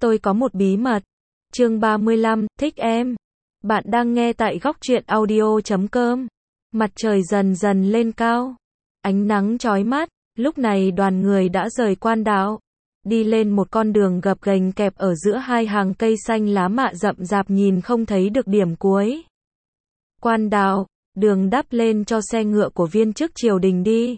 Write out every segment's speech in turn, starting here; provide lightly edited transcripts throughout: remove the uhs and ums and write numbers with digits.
Tôi có một bí mật. Chương 35, thích em. Bạn đang nghe tại góc truyện audio.com. Mặt trời dần dần lên cao. Ánh nắng chói mắt. Lúc này đoàn người đã rời quan đạo. Đi lên một con đường gập ghềnh kẹp ở giữa hai hàng cây xanh lá mạ rậm rạp nhìn không thấy được điểm cuối. Quan đạo, đường đắp lên cho xe ngựa của viên chức triều đình đi.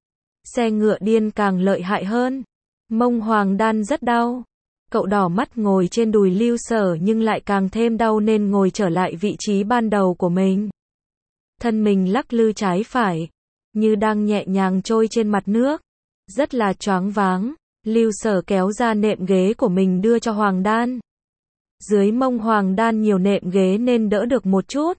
Xe ngựa điên càng lợi hại hơn. Mông Hoàng Đan rất đau. Cậu đỏ mắt ngồi trên đùi Lưu Sở nhưng lại càng thêm đau nên ngồi trở lại vị trí ban đầu của mình. Thân mình lắc lư trái phải, như đang nhẹ nhàng trôi trên mặt nước. Rất là choáng váng, Lưu Sở kéo ra nệm ghế của mình đưa cho Hoàng Đan. Dưới mông Hoàng Đan nhiều nệm ghế nên đỡ được một chút.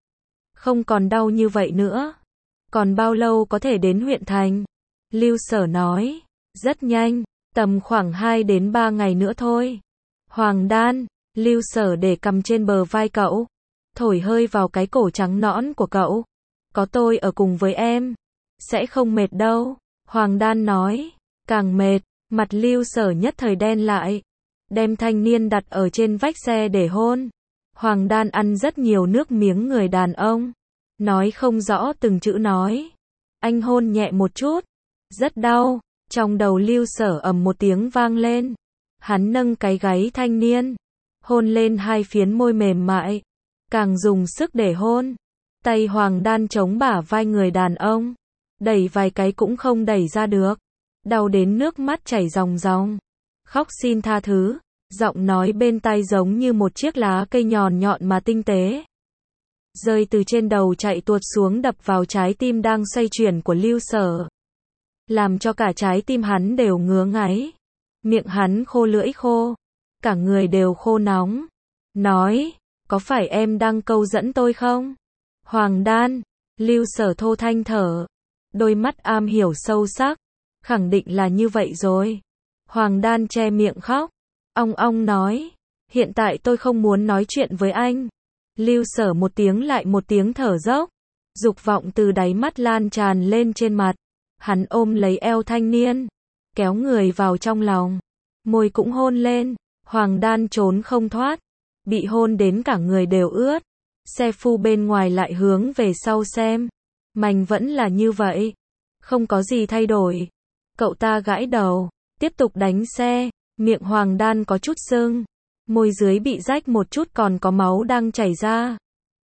Không còn đau như vậy nữa. Còn bao lâu có thể đến huyện thành? Lưu Sở nói, rất nhanh. Tầm khoảng 2 đến 3 ngày nữa thôi. Hoàng Đan, Lưu Sở để cầm trên bờ vai cậu, thổi hơi vào cái cổ trắng nõn của cậu. Có tôi ở cùng với em, sẽ không mệt đâu. Hoàng Đan nói, càng mệt, mặt Lưu Sở nhất thời đen lại. Đem thanh niên đặt ở trên vách xe để hôn. Hoàng Đan ăn rất nhiều nước miếng người đàn ông. Nói không rõ từng chữ nói. Anh hôn nhẹ một chút. Rất đau. Trong đầu Lưu Sở ầm một tiếng vang lên. Hắn nâng cái gáy thanh niên, hôn lên hai phiến môi mềm mại, càng dùng sức để hôn. Tay Hoàng Đan chống bả vai người đàn ông, đẩy vài cái cũng không đẩy ra được. Đau đến nước mắt chảy ròng ròng. Khóc xin tha thứ, giọng nói bên tai giống như một chiếc lá cây nhọn nhọn mà tinh tế. Rơi từ trên đầu chạy tuột xuống đập vào trái tim đang xoay chuyển của Lưu Sở. Làm cho cả trái tim hắn đều ngứa ngáy. Miệng hắn khô lưỡi khô. Cả người đều khô nóng. Nói, có phải em đang câu dẫn tôi không? Hoàng Đan, Lưu Sở thô thanh thở. Đôi mắt am hiểu sâu sắc. Khẳng định là như vậy rồi. Hoàng Đan che miệng khóc. Ong ong nói, hiện tại tôi không muốn nói chuyện với anh. Lưu Sở một tiếng lại một tiếng thở dốc. Dục vọng từ đáy mắt lan tràn lên trên mặt. Hắn ôm lấy eo thanh niên, kéo người vào trong lòng, môi cũng hôn lên. Hoàng Đan trốn không thoát, bị hôn đến cả người đều ướt. Xe phu bên ngoài lại hướng về sau xem, mành vẫn là như vậy, không có gì thay đổi. Cậu ta gãi đầu, tiếp tục đánh xe. Miệng Hoàng Đan có chút sưng, môi dưới bị rách một chút còn có máu đang chảy ra.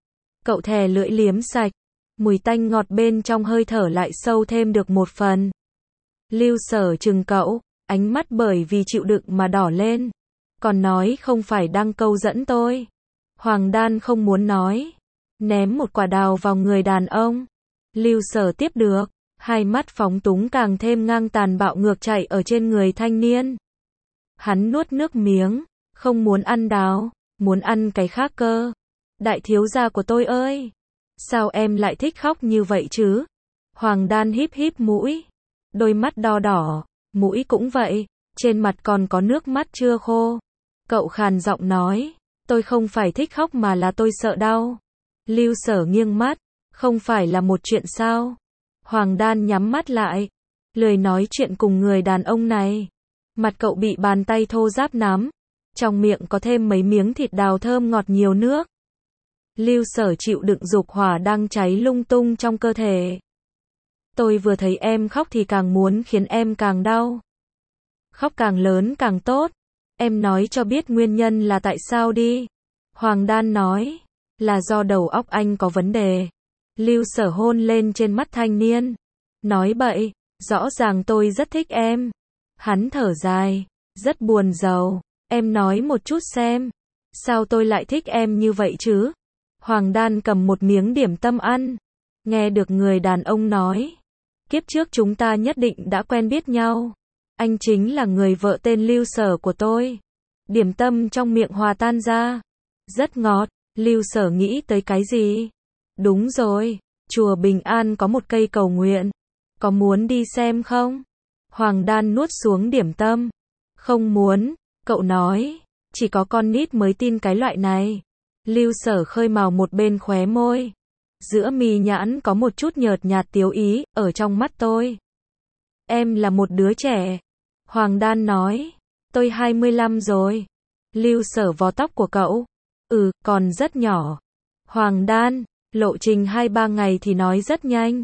Cậu thè lưỡi liếm sạch. Mùi tanh ngọt bên trong hơi thở lại sâu thêm được một phần. Lưu Sở chừng cậu, ánh mắt bởi vì chịu đựng mà đỏ lên. Còn nói không phải đang câu dẫn tôi. Hoàng Đan không muốn nói. Ném một quả đào vào người đàn ông. Lưu Sở tiếp được. Hai mắt phóng túng càng thêm ngang tàn bạo ngược chạy ở trên người thanh niên. Hắn nuốt nước miếng. Không muốn ăn đào. Muốn ăn cái khác cơ. Đại thiếu gia của tôi ơi! Sao em lại thích khóc như vậy chứ? Hoàng Đan híp híp mũi. Đôi mắt đỏ đỏ, mũi cũng vậy, trên mặt còn có nước mắt chưa khô. Cậu khàn giọng nói, tôi không phải thích khóc mà là tôi sợ đau. Lưu Sở nghiêng mắt, không phải là một chuyện sao? Hoàng Đan nhắm mắt lại, lười nói chuyện cùng người đàn ông này. Mặt cậu bị bàn tay thô ráp nắm, trong miệng có thêm mấy miếng thịt đào thơm ngọt nhiều nước. Lưu Sở chịu đựng dục hỏa đang cháy lung tung trong cơ thể. Tôi vừa thấy em khóc thì càng muốn khiến em càng đau. Khóc càng lớn càng tốt. Em nói cho biết nguyên nhân là tại sao đi. Hoàng Đan nói, là do đầu óc anh có vấn đề. Lưu Sở hôn lên trên mắt thanh niên. Nói bậy, rõ ràng tôi rất thích em. Hắn thở dài, rất buồn rầu. Em nói một chút xem. Sao tôi lại thích em như vậy chứ? Hoàng Đan cầm một miếng điểm tâm ăn. Nghe được người đàn ông nói, kiếp trước chúng ta nhất định đã quen biết nhau. Anh chính là người vợ tên Lưu Sở của tôi. Điểm tâm trong miệng hòa tan ra. Rất ngọt. Lưu Sở nghĩ tới cái gì? Đúng rồi, chùa Bình An có một cây cầu nguyện. Có muốn đi xem không? Hoàng Đan nuốt xuống điểm tâm. Không muốn, cậu nói. Chỉ có con nít mới tin cái loại này. Lưu Sở khơi mào một bên khóe môi. Giữa mì nhãn có một chút nhợt nhạt tiếu ý, ở trong mắt tôi. Em là một đứa trẻ. Hoàng Đan nói. Tôi 25 rồi. Lưu Sở vò tóc của cậu. Còn rất nhỏ. Hoàng Đan, lộ trình 2-3 ngày thì nói rất nhanh.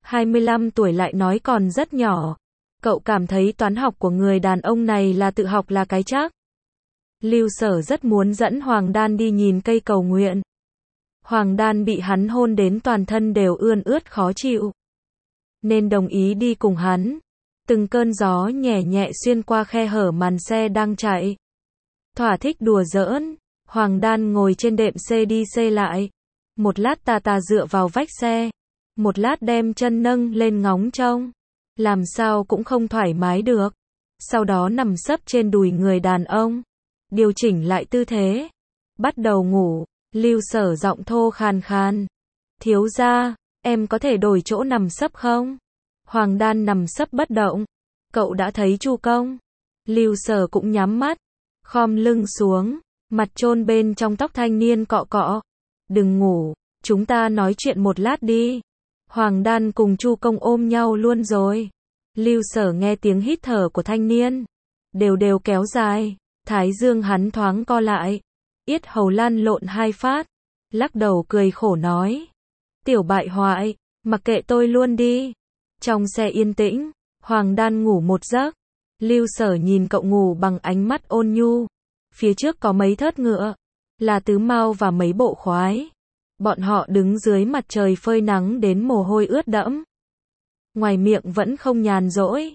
25 tuổi lại nói còn rất nhỏ. Cậu cảm thấy toán học của người đàn ông này là tự học là cái chắc. Lưu Sở rất muốn dẫn Hoàng Đan đi nhìn cây cầu nguyện. Hoàng Đan bị hắn hôn đến toàn thân đều ươn ướt khó chịu, nên đồng ý đi cùng hắn. Từng cơn gió nhẹ nhẹ xuyên qua khe hở màn xe đang chạy. Thỏa thích đùa giỡn, Hoàng Đan ngồi trên đệm xê đi xê lại. Một lát tà dựa vào vách xe, một lát đem chân nâng lên ngóng trông. Làm sao cũng không thoải mái được. Sau đó nằm sấp trên đùi người đàn ông, điều chỉnh lại tư thế, bắt đầu ngủ. Lưu Sở giọng thô khàn khàn. Thiếu gia, em có thể đổi chỗ nằm sấp không? Hoàng Đan nằm sấp bất động. Cậu đã thấy Chu Công. Lưu Sở cũng nhắm mắt, khom lưng xuống, mặt chôn bên trong tóc thanh niên cọ cọ. Đừng ngủ, chúng ta nói chuyện một lát đi. Hoàng Đan cùng Chu Công ôm nhau luôn rồi. Lưu Sở nghe tiếng hít thở của thanh niên, đều kéo dài, thái dương hắn thoáng co lại, yết hầu lăn lộn 2 phát, lắc đầu cười khổ nói. Tiểu bại hoại, mặc kệ tôi luôn đi. Trong xe yên tĩnh, Hoàng Đan ngủ một giấc. Lưu Sở nhìn cậu ngủ bằng ánh mắt ôn nhu. Phía trước có mấy thớt ngựa, là Tứ Mao và mấy bộ khoái. Bọn họ đứng dưới mặt trời phơi nắng đến mồ hôi ướt đẫm. Ngoài miệng vẫn không nhàn rỗi.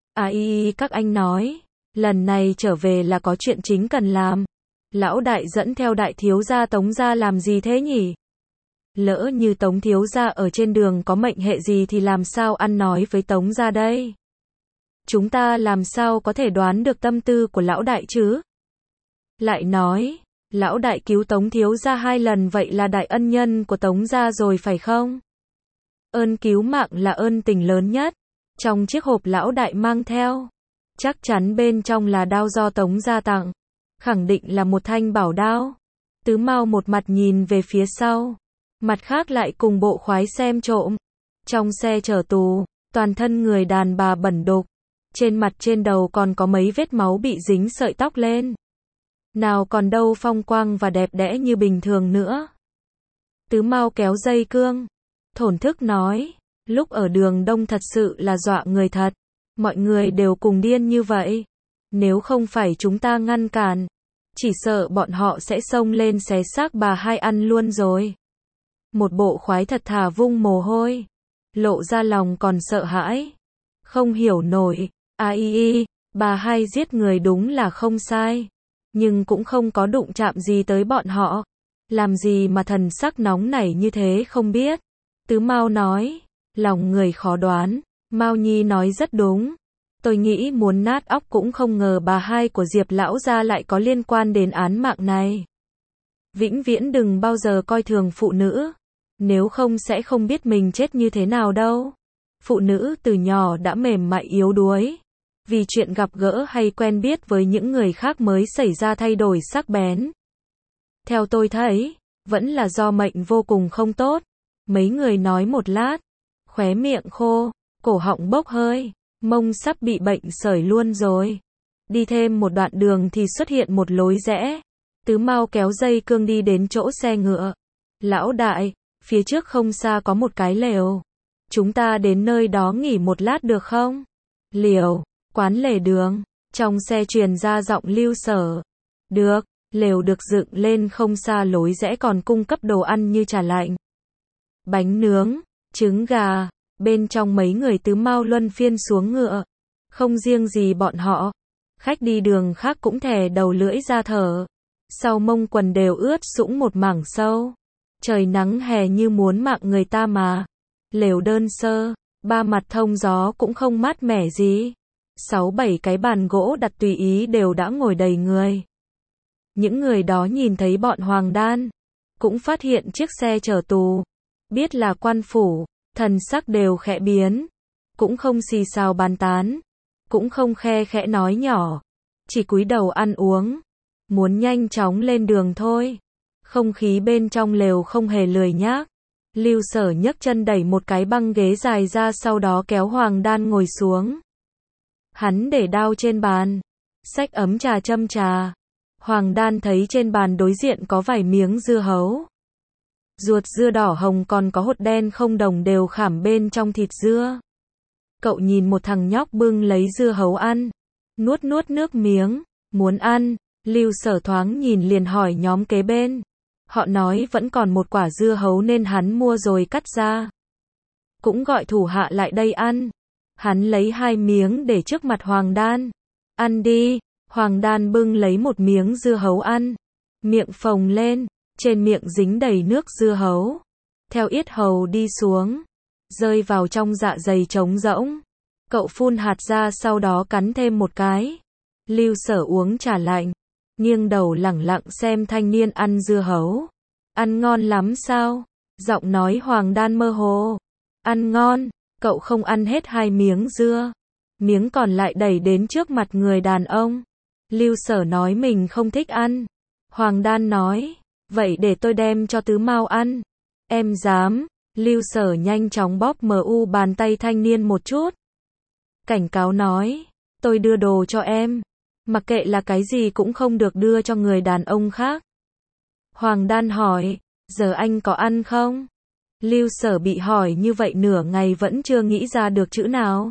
Các anh nói, lần này trở về là có chuyện chính cần làm. Lão đại dẫn theo đại thiếu gia Tống gia làm gì thế nhỉ? Lỡ như Tống thiếu gia ở trên đường có mệnh hệ gì thì làm sao ăn nói với Tống gia đây? Chúng ta làm sao có thể đoán được tâm tư của lão đại chứ? Lại nói, lão đại cứu Tống thiếu gia 2 lần vậy là đại ân nhân của Tống gia rồi phải không? Ơn cứu mạng là ơn tình lớn nhất. Trong chiếc hộp lão đại mang theo, chắc chắn bên trong là đao do Tống gia tặng. Khẳng định là một thanh bảo đao. Tứ Mao một mặt nhìn về phía sau, mặt khác lại cùng bộ khoái xem trộm. Trong xe chở tù, toàn thân người đàn bà bẩn đục, trên mặt trên đầu còn có mấy vết máu bị dính sợi tóc lên. Nào còn đâu phong quang và đẹp đẽ như bình thường nữa. Tứ Mao kéo dây cương, thổn thức nói, lúc ở đường Đông thật sự là dọa người thật. Mọi người đều cùng điên như vậy. Nếu không phải chúng ta ngăn cản, chỉ sợ bọn họ sẽ xông lên xé xác bà hai ăn luôn rồi. Một bộ khoái thật thà vung mồ hôi, lộ ra lòng còn sợ hãi. Không hiểu nổi, bà hai giết người đúng là không sai, nhưng cũng không có đụng chạm gì tới bọn họ. Làm gì mà thần sắc nóng nảy như thế không biết. Tứ Mao nói, lòng người khó đoán. Mao Nhi nói rất đúng. Tôi nghĩ muốn nát óc cũng không ngờ bà hai của Diệp lão gia lại có liên quan đến án mạng này. Vĩnh viễn đừng bao giờ coi thường phụ nữ, nếu không sẽ không biết mình chết như thế nào đâu. Phụ nữ từ nhỏ đã mềm mại yếu đuối, vì chuyện gặp gỡ hay quen biết với những người khác mới xảy ra thay đổi sắc bén. Theo tôi thấy, vẫn là do mệnh vô cùng không tốt. Mấy người nói một lát, khóe miệng khô, cổ họng bốc hơi, mông sắp bị bệnh sởi luôn rồi. Đi thêm một đoạn đường thì xuất hiện một lối rẽ. Tứ Mao kéo dây cương đi đến chỗ xe ngựa. Lão đại, phía trước không xa có một cái lều. Chúng ta đến nơi đó nghỉ một lát được không? Liều, quán lề đường. Trong xe truyền ra giọng Lưu Sở. Được, lều được dựng lên không xa lối rẽ còn cung cấp đồ ăn như trà lạnh, bánh nướng, trứng gà. Bên trong mấy người Tứ Mao luân phiên xuống ngựa. Không riêng gì bọn họ, khách đi đường khác cũng thè đầu lưỡi ra thở. Sau mông quần đều ướt sũng một mảng sâu. Trời nắng hè như muốn mạng người ta mà. Lều đơn sơ, 3 mặt thông gió cũng không mát mẻ gì. 6-7 cái bàn gỗ đặt tùy ý đều đã ngồi đầy người. Những người đó nhìn thấy bọn Hoàng Đan, cũng phát hiện chiếc xe chở tù, biết là quan phủ, thần sắc đều khẽ biến, cũng không xì xào bàn tán, cũng không khe khẽ nói nhỏ, chỉ cúi đầu ăn uống, muốn nhanh chóng lên đường thôi. Không khí bên trong lều không hề lười nhác. Lưu Sở nhấc chân đẩy một cái băng ghế dài ra, sau đó kéo Hoàng Đan ngồi xuống. Hắn để đao trên bàn, xách ấm trà châm trà, Hoàng Đan thấy trên bàn đối diện có vài miếng dưa hấu. Ruột dưa đỏ hồng còn có hột đen không đồng đều khảm bên trong thịt dưa. Cậu nhìn một thằng nhóc bưng lấy dưa hấu ăn. Nuốt nuốt nước miếng. Muốn ăn. Lưu Sở thoáng nhìn liền hỏi nhóm kế bên. Họ nói vẫn còn một quả dưa hấu nên hắn mua rồi cắt ra. Cũng gọi thủ hạ lại đây ăn. Hắn lấy 2 miếng để trước mặt Hoàng Đan. Ăn đi. Hoàng Đan bưng lấy một miếng dưa hấu ăn. Miệng phồng lên. Trên miệng dính đầy nước dưa hấu. Theo yết hầu đi xuống. Rơi vào trong dạ dày trống rỗng. Cậu phun hạt ra sau đó cắn thêm một cái. Lưu Sở uống trà lạnh. Nghiêng đầu lẳng lặng xem thanh niên ăn dưa hấu. Ăn ngon lắm sao? Giọng nói Hoàng Đan mơ hồ. Ăn ngon. Cậu không ăn hết 2 miếng dưa. Miếng còn lại đẩy đến trước mặt người đàn ông. Lưu Sở nói mình không thích ăn. Hoàng Đan nói. Vậy để tôi đem cho Tứ Mao ăn. Em dám. Lưu Sở nhanh chóng bóp bàn tay thanh niên một chút. Cảnh cáo nói. Tôi đưa đồ cho em. Mặc kệ là cái gì cũng không được đưa cho người đàn ông khác. Hoàng Đan hỏi. Giờ anh có ăn không? Lưu Sở bị hỏi như vậy nửa ngày vẫn chưa nghĩ ra được chữ nào.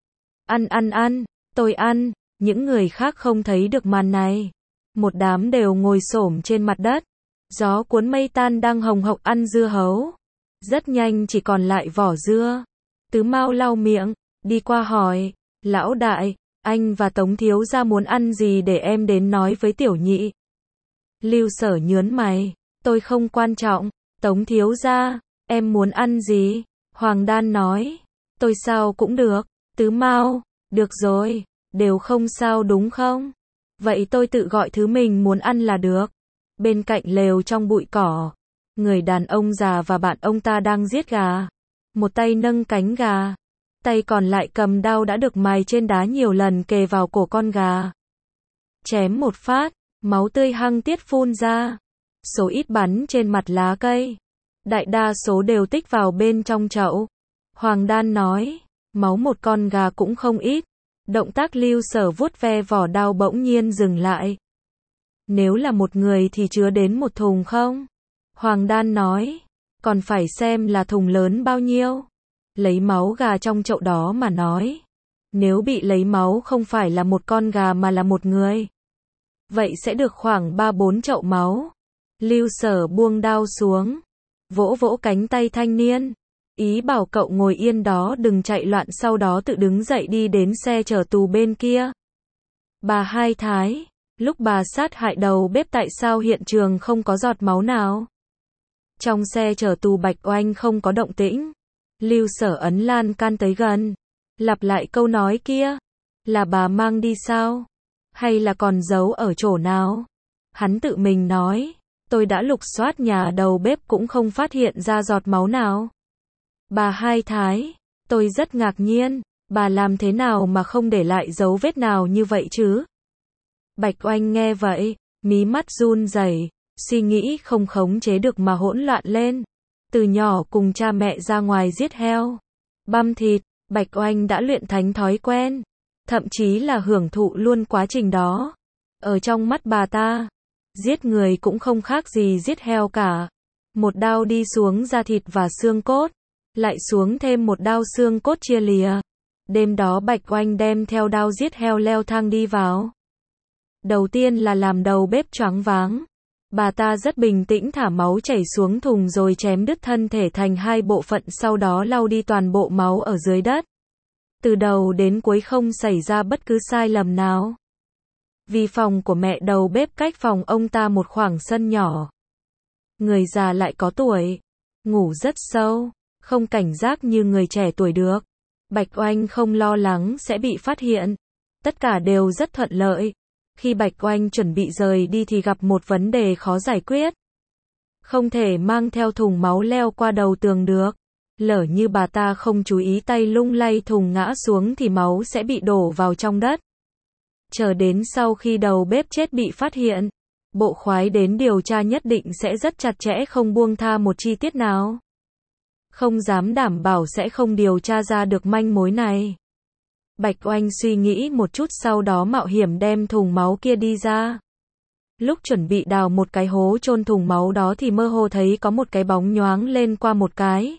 Ăn, tôi ăn. Những người khác không thấy được màn này. Một đám đều ngồi xổm trên mặt đất. Gió cuốn mây tan đang hồng hộc ăn dưa hấu. Rất nhanh chỉ còn lại vỏ dưa. Tứ Mao lau miệng, đi qua hỏi. Lão đại, anh và Tống thiếu gia muốn ăn gì để em đến nói với tiểu nhị? Lưu Sở nhớn mày. Tôi không quan trọng. Tống thiếu gia, em muốn ăn gì? Hoàng Đan nói. Tôi sao cũng được. Tứ Mao, được rồi. Đều không sao đúng không? Vậy tôi tự gọi thứ mình muốn ăn là được. Bên cạnh lều trong bụi cỏ, người đàn ông già và bạn ông ta đang giết gà. Một tay nâng cánh gà, tay còn lại cầm đao đã được mài trên đá nhiều lần kề vào cổ con gà. Chém một phát, máu tươi hăng tiết phun ra. Số ít bắn trên mặt lá cây. Đại đa số đều tích vào bên trong chậu. Hoàng Đan nói, máu một con gà cũng không ít. Động tác Lưu Sở vuốt ve vỏ đao bỗng nhiên dừng lại. Nếu là một người thì chứa đến 1 thùng không? Hoàng Đan nói, còn phải xem là thùng lớn bao nhiêu. Lấy máu gà trong chậu đó mà nói. Nếu bị lấy máu không phải là một con gà mà là một người. Vậy sẽ được khoảng 3-4 chậu máu. Lưu Sở buông đao xuống. Vỗ vỗ cánh tay thanh niên. Ý bảo cậu ngồi yên đó đừng chạy loạn, sau đó tự đứng dậy đi đến xe chở tù bên kia. Bà Hai Thái, lúc bà sát hại đầu bếp tại sao hiện trường không có giọt máu nào? Trong xe chở tù Bạch Oanh không có động tĩnh. Lưu Sở ấn lan can tới gần. Lặp lại câu nói kia. Là bà mang đi sao? Hay là còn giấu ở chỗ nào? Hắn tự mình nói. Tôi đã lục soát nhà đầu bếp cũng không phát hiện ra giọt máu nào. Bà Hai Thái, tôi rất ngạc nhiên, bà làm thế nào mà không để lại dấu vết nào như vậy chứ? Bạch Oanh nghe vậy, mí mắt run rẩy, suy nghĩ không khống chế được mà hỗn loạn lên. Từ nhỏ cùng cha mẹ ra ngoài giết heo, băm thịt, Bạch Oanh đã luyện thành thói quen, thậm chí là hưởng thụ luôn quá trình đó. Ở trong mắt bà ta, giết người cũng không khác gì giết heo cả. Một đao đi xuống da thịt và xương cốt, lại xuống thêm một đao xương cốt chia lìa. Đêm đó Bạch Oanh đem theo đao giết heo leo thang đi vào. Đầu tiên là làm đầu bếp choáng váng. Bà ta rất bình tĩnh thả máu chảy xuống thùng rồi chém đứt thân thể thành 2 bộ phận, sau đó lau đi toàn bộ máu ở dưới đất. Từ đầu đến cuối không xảy ra bất cứ sai lầm nào. Vì phòng của mẹ đầu bếp cách phòng ông ta một khoảng sân nhỏ. Người già lại có tuổi, ngủ rất sâu, không cảnh giác như người trẻ tuổi được. Bạch Oanh không lo lắng sẽ bị phát hiện. Tất cả đều rất thuận lợi. Khi Bạch Oanh chuẩn bị rời đi thì gặp một vấn đề khó giải quyết. Không thể mang theo thùng máu leo qua đầu tường được. Lỡ như bà ta không chú ý tay lung lay thùng ngã xuống thì máu sẽ bị đổ vào trong đất. Chờ đến sau khi đầu bếp chết bị phát hiện, bộ khoái đến điều tra nhất định sẽ rất chặt chẽ, không buông tha một chi tiết nào. Không dám đảm bảo sẽ không điều tra ra được manh mối này. Bạch Oanh suy nghĩ một chút sau đó mạo hiểm đem thùng máu kia đi ra. Lúc chuẩn bị đào một cái hố chôn thùng máu đó thì mơ hồ thấy có một cái bóng nhoáng lên qua một cái.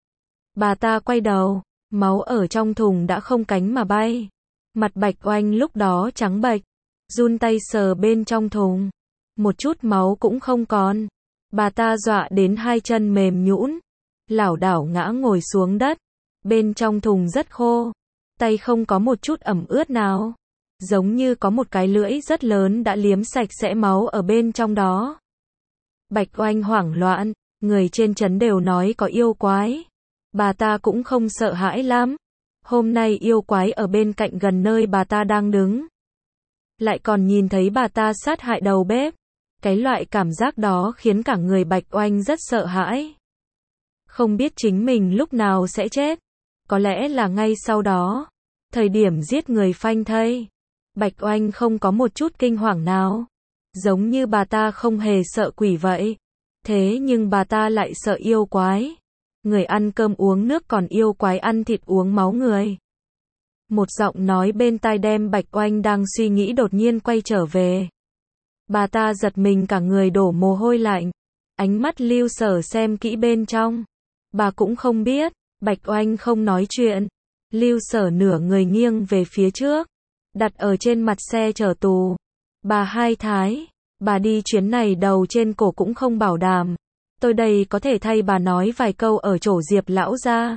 Bà ta quay đầu, máu ở trong thùng đã không cánh mà bay. Mặt Bạch Oanh lúc đó trắng bệch, run tay sờ bên trong thùng. Một chút máu cũng không còn. Bà ta dọa đến hai chân mềm nhũn, lảo đảo ngã ngồi xuống đất. Bên trong thùng rất khô, tay không có một chút ẩm ướt nào. Giống như có một cái lưỡi rất lớn đã liếm sạch sẽ máu ở bên trong đó. Bạch Oanh hoảng loạn, người trên trấn đều nói có yêu quái. Bà ta cũng không sợ hãi lắm. Hôm nay yêu quái ở bên cạnh gần nơi bà ta đang đứng. Lại còn nhìn thấy bà ta sát hại đầu bếp. Cái loại cảm giác đó khiến cả người Bạch Oanh rất sợ hãi. Không biết chính mình lúc nào sẽ chết. Có lẽ là ngay sau đó. Thời điểm giết người phanh thây. Bạch Oanh không có một chút kinh hoàng nào. Giống như bà ta không hề sợ quỷ vậy. Thế nhưng bà ta lại sợ yêu quái. Người ăn cơm uống nước còn yêu quái ăn thịt uống máu người. Một giọng nói bên tai đem Bạch Oanh đang suy nghĩ đột nhiên quay trở về. Bà ta giật mình cả người đổ mồ hôi lạnh. Ánh mắt Lưu Sở xem kỹ bên trong. Bà cũng không biết. Bạch Oanh không nói chuyện. Lưu Sở nửa người nghiêng về phía trước, đặt ở trên mặt xe chở tù. Bà Hai Thái, bà đi chuyến này đầu trên cổ cũng không bảo đảm. Tôi đây có thể thay bà nói vài câu ở chỗ Diệp lão gia.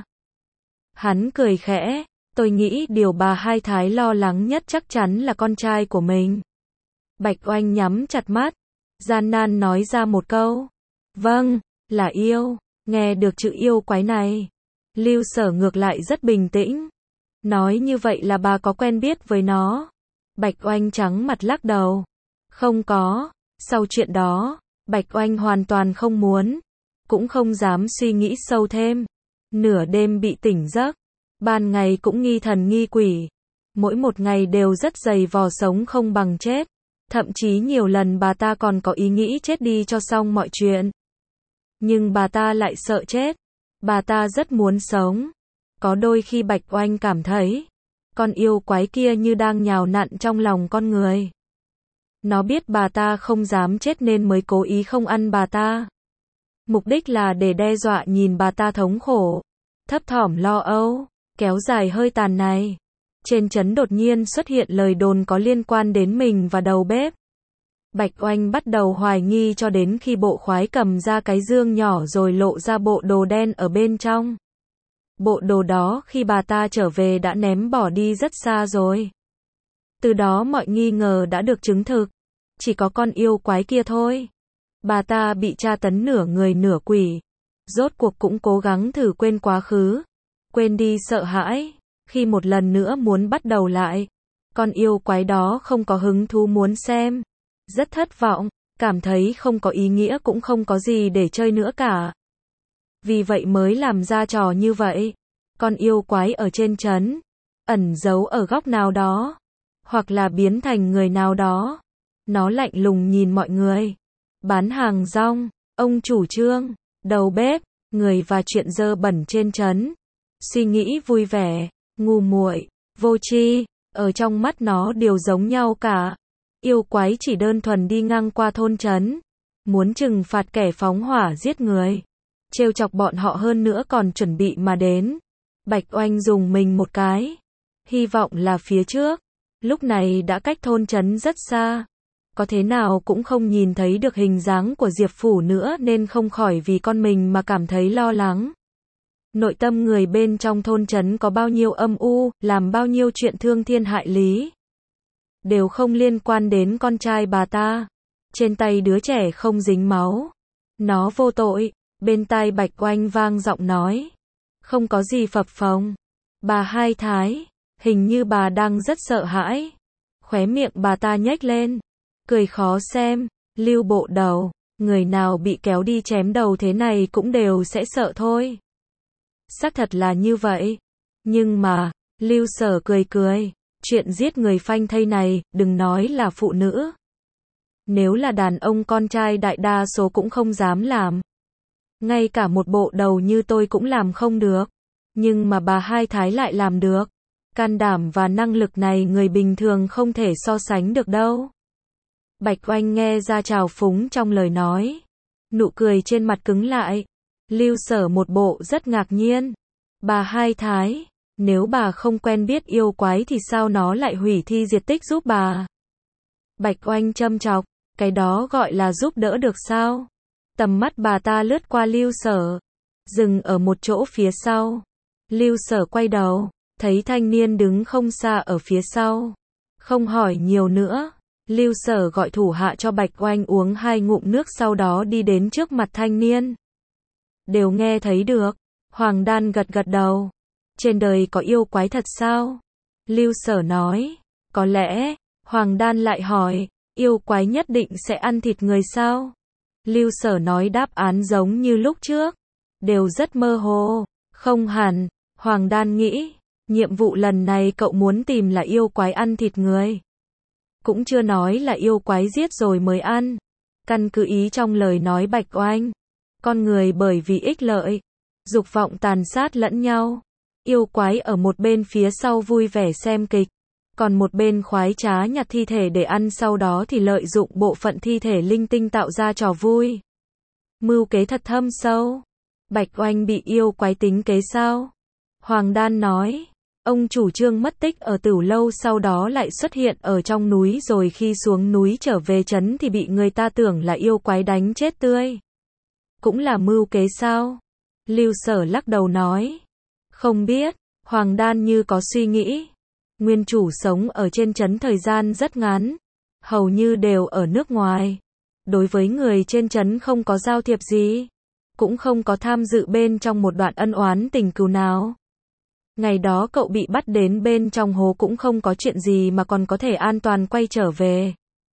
Hắn cười khẽ, tôi nghĩ điều bà Hai Thái lo lắng nhất chắc chắn là con trai của mình. Bạch Oanh nhắm chặt mắt, gian nan nói ra một câu. Vâng, là yêu. Nghe được chữ yêu quái này, Lưu Sở ngược lại rất bình tĩnh. Nói như vậy là bà có quen biết với nó. Bạch Oanh trắng mặt lắc đầu. Không có. Sau chuyện đó, Bạch Oanh hoàn toàn không muốn, cũng không dám suy nghĩ sâu thêm. Nửa đêm bị tỉnh giấc, ban ngày cũng nghi thần nghi quỷ. Mỗi một ngày đều rất dày vò sống không bằng chết. Thậm chí nhiều lần bà ta còn có ý nghĩ chết đi cho xong mọi chuyện. Nhưng bà ta lại sợ chết. Bà ta rất muốn sống. Có đôi khi Bạch Oanh cảm thấy, con yêu quái kia như đang nhào nặn trong lòng con người. Nó biết bà ta không dám chết nên mới cố ý không ăn bà ta. Mục đích là để đe dọa nhìn bà ta thống khổ, thấp thỏm lo âu, kéo dài hơi tàn này. Trên trấn đột nhiên xuất hiện lời đồn có liên quan đến mình và đầu bếp. Bạch Oanh bắt đầu hoài nghi cho đến khi bộ khoái cầm ra cái dương nhỏ rồi lộ ra bộ đồ đen ở bên trong. Bộ đồ đó khi bà ta trở về đã ném bỏ đi rất xa rồi. Từ đó mọi nghi ngờ đã được chứng thực. Chỉ có con yêu quái kia thôi. Bà ta bị tra tấn nửa người nửa quỷ. Rốt cuộc cũng cố gắng thử quên quá khứ. Quên đi sợ hãi. Khi một lần nữa muốn bắt đầu lại, con yêu quái đó không có hứng thú muốn xem. Rất thất vọng, cảm thấy không có ý nghĩa cũng không có gì để chơi nữa cả. Vì vậy mới làm ra trò như vậy. Con yêu quái ở trên trấn, ẩn giấu ở góc nào đó, hoặc là biến thành người nào đó. Nó lạnh lùng nhìn mọi người. Bán hàng rong, ông chủ trương, đầu bếp, người và chuyện dơ bẩn trên trấn. Suy nghĩ vui vẻ, ngu muội, vô tri, ở trong mắt nó đều giống nhau cả. Yêu quái chỉ đơn thuần đi ngang qua thôn trấn, muốn trừng phạt kẻ phóng hỏa giết người, trêu chọc bọn họ hơn nữa còn chuẩn bị mà đến. Bạch Oanh dùng mình một cái, hy vọng là phía trước, lúc này đã cách thôn trấn rất xa, có thế nào cũng không nhìn thấy được hình dáng của Diệp Phủ nữa nên không khỏi vì con mình mà cảm thấy lo lắng. Nội tâm người bên trong thôn trấn có bao nhiêu âm u, làm bao nhiêu chuyện thương thiên hại lý, đều không liên quan đến con trai bà ta. Trên tay đứa trẻ không dính máu, nó vô tội. Bên tai Bạch Oanh vang giọng nói, không có gì phập phồng. Bà Hai Thái, hình như bà đang rất sợ hãi. Khóe miệng bà ta nhếch lên, cười khó xem. Lưu Bộ Đầu, người nào bị kéo đi chém đầu thế này cũng đều sẽ sợ thôi. Xác thật là như vậy. Nhưng mà, Lưu Sở cười cười, chuyện giết người phanh thây này, đừng nói là phụ nữ. Nếu là đàn ông con trai đại đa số cũng không dám làm. Ngay cả một bộ đầu như tôi cũng làm không được. Nhưng mà bà Hai Thái lại làm được. Can đảm và năng lực này người bình thường không thể so sánh được đâu. Bạch Oanh nghe ra trào phúng trong lời nói. Nụ cười trên mặt cứng lại. Lưu Sở một bộ rất ngạc nhiên. Bà Hai Thái, nếu bà không quen biết yêu quái thì sao nó lại hủy thi diệt tích giúp bà? Bạch Oanh châm chọc, cái đó gọi là giúp đỡ được sao? Tầm mắt bà ta lướt qua Lưu Sở, dừng ở một chỗ phía sau. Lưu Sở quay đầu, thấy thanh niên đứng không xa ở phía sau. Không hỏi nhiều nữa, Lưu Sở gọi thủ hạ cho Bạch Oanh uống 2 ngụm nước, sau đó đi đến trước mặt thanh niên. Đều nghe thấy được. Hoàng Đan gật gật đầu. Trên đời có yêu quái thật sao? Lưu Sở nói. Có lẽ. Hoàng Đan lại hỏi. Yêu quái nhất định sẽ ăn thịt người sao? Lưu Sở nói đáp án giống như lúc trước. Đều rất mơ hồ. Không hẳn. Hoàng Đan nghĩ. Nhiệm vụ lần này cậu muốn tìm là yêu quái ăn thịt người. Cũng chưa nói là yêu quái giết rồi mới ăn. Căn cứ ý trong lời nói Bạch Oanh. Con người bởi vì ích lợi, dục vọng tàn sát lẫn nhau. Yêu quái ở một bên phía sau vui vẻ xem kịch. Còn một bên khoái trá nhặt thi thể để ăn, sau đó thì lợi dụng bộ phận thi thể linh tinh tạo ra trò vui. Mưu kế thật thâm sâu. Bạch Oanh bị yêu quái tính kế sao? Hoàng Đan nói. Ông chủ Trương mất tích ở Tửu Lâu, sau đó lại xuất hiện ở trong núi, rồi khi xuống núi trở về trấn thì bị người ta tưởng là yêu quái đánh chết tươi. Cũng là mưu kế sao? Lưu Sở lắc đầu nói. Không biết. Hoàng Đan như có suy nghĩ. Nguyên chủ sống ở trên trấn thời gian rất ngắn. Hầu như đều ở nước ngoài. Đối với người trên trấn không có giao thiệp gì. Cũng không có tham dự bên trong một đoạn ân oán tình cừu nào. Ngày đó cậu bị bắt đến bên trong hố cũng không có chuyện gì mà còn có thể an toàn quay trở về.